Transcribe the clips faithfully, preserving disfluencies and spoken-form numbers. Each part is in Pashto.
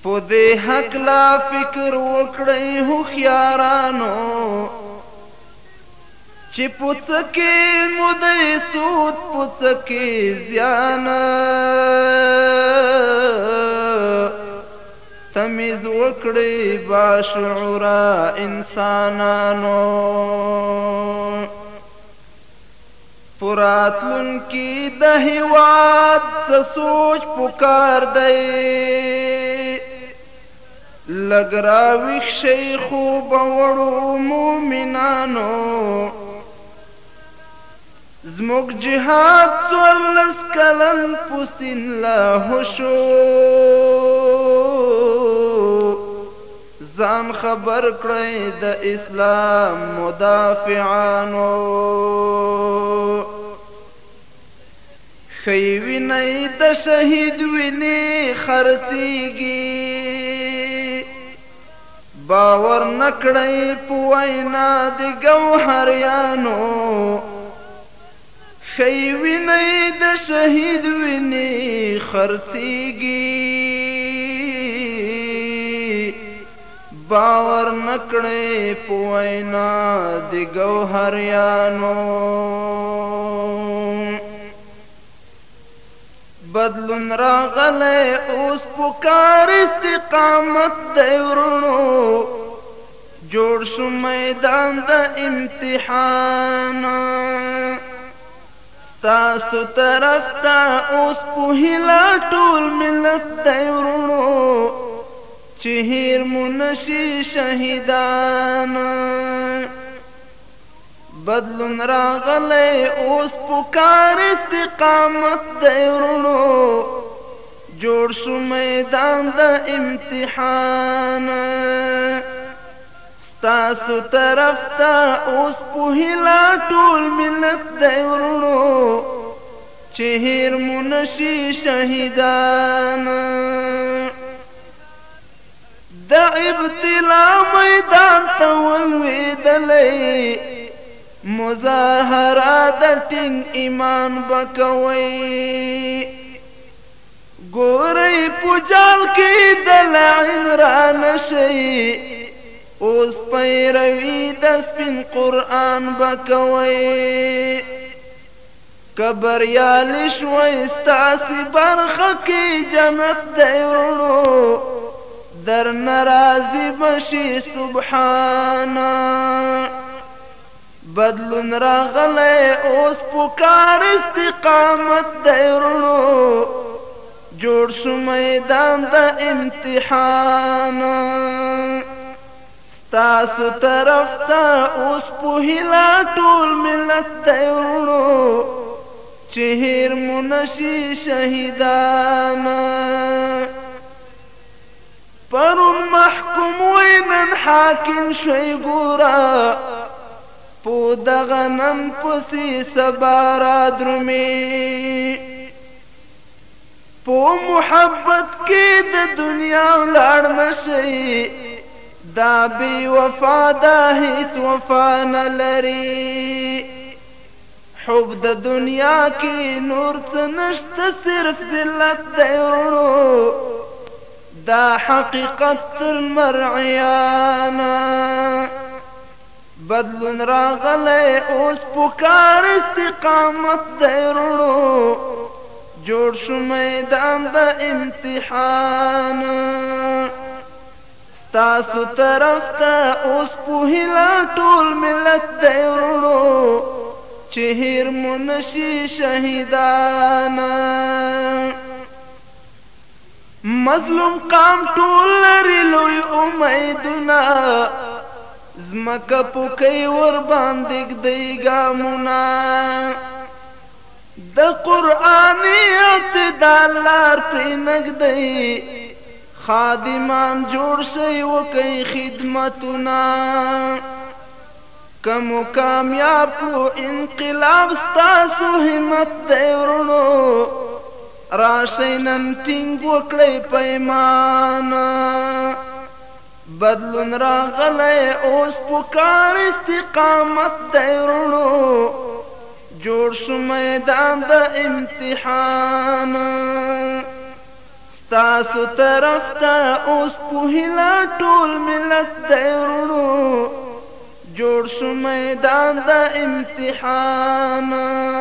په دې هکله فکر وکړئ هوښیارانو چې په څه کې مو د سود په څه کې زیان تمیز وکړئ باشعوره انسانانو په راتلونکي د هېواد څه سوچ پکار دی لږ راویښ شئ خوبه وړو مومنانو زموږ جهاد څوارلس کلن په سین لاهو شو ځان خبر کړئ د اسلام مدافعانو ښی وینئ د شهید وینې خرڅیږي باور نه کړئ په وینا د ګوهریانو ښی وینئ د شهید وینې خرڅیږي باور نه کړئ په وینا د ګوهریانو بدلون راغلی اوس پکار استقامت دی ورونو جوړ شو میدان د امتحان ستاسو طرف ته اوس په هیله ټول ملت دی ورونو چې هیر مو نشي شهیدان بدلون راغلی اوس پکار استقامت دی ورونو جوړ شو میدان د امتحان ستاسو طرف ته اوس په هیله ټول ملت دی ورونو چې هیر مو نشي شهیدان د ابتلا میدان ته ولوېدلی مظاهره د ټینګ ایمان به کوئ ګورئ په جال کې د لعن را نشئ اوس پیروي د سپین قرآن به کوئ که بریالي شوئ ستاسې برخه کې جنت دی ورونو در ناراضي بشي سبحانه بدلون راغلی اوس پکار استقامت دی ورونو جوړ شو میدان د امتحان ستاسو طرف ته اوس په هیله ټول ملت دی ورونو چې هیر مو نشي شهیدان پرون محکوم وی نن حاکم شوی ګوره په دغه نن پسې سبا را درومي په محبت کې د دنیا ولاړ نشئ دا بې وفا دا هیڅ وفا نه لري حب د دنیا کې نور څه نشته صرف ذلت دی ورونو دا حقیقت تر مرعیانه بدلون راغلی اوس پکار استقامت دی ورونو جوړ شو میدان د امتحان ستاسو طرف ته اوس په هیله ټول ملت دی ورونو چې هیر مو نشي شهیدان مظلوم قام ټول لري لوی امیدونه زمکه پوکۍ ورباندې ږدئ ګامونه د قرآني اعتدال لار پرې نږدئ خادمان جوړ شئ وکئ خدمتونه که مو کامیاب کړو انقلاب ستاسو همت دی ورونو راشئ نن ټینګ وکړئ پیمان بدلون راغلی اوس پکار استقامت دی ورونو جوړ شو میدان د امتحان ستاسو طرف ته اوس پوهیلا ټول ملت دی ورونو جوړ شو میدان د امتحان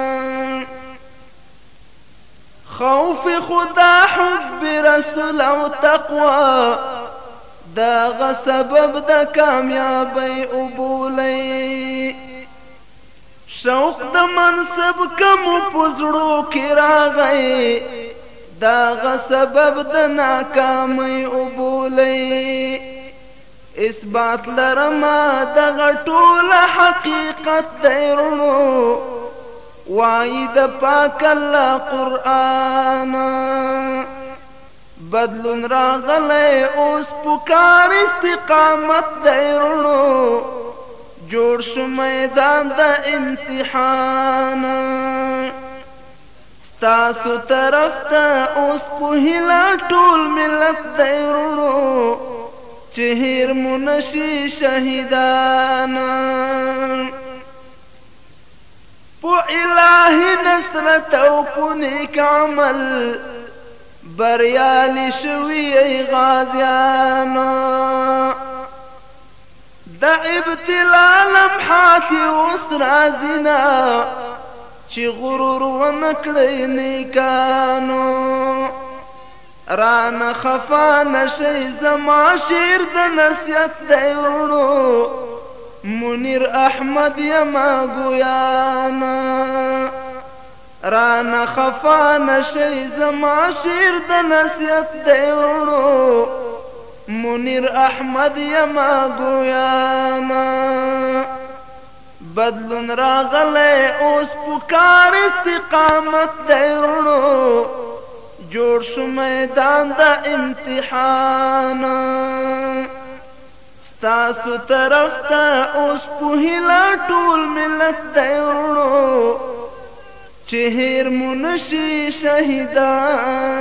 خوف خدا حب رسول او تقوی داغه سبب د کامیابی وبولئ شوق د منصب کم پزړو کې راغی داغه سبب د ناکامۍ وبولئ اثبات لرما دغه ټول حقیقت دی ورونو وایي د پاک الله قرآن بدلون راغلی اوس پکار استقامت دی ورونو جوړ شو میدان د امتحان ستاسو طرف ته اوس پوهیلا ټول ملت دی ورونو چې هیر مو نشي شهیدان په الهي نصرت او په نیک عمل بریالي شوي ای غازیانو د ابتلا لمحات اوس راځینا چې غرور ونه کړئ نیکانو رانه خفا نشئ زما شعر د نصیحت دی ورونو منیر احمد یما ګویانا رانه خفا نشئ زما شعر د نصیحت دی ورونو منیر احمد یما ګویانا بدلون راغلی اوس پکار استقامت دی ورونو جوړ شو میدان د امتحان ستاسو طرف ته اوس پوهیلا ټول ملت دی ورونو چې هیر مو نشي شهیدان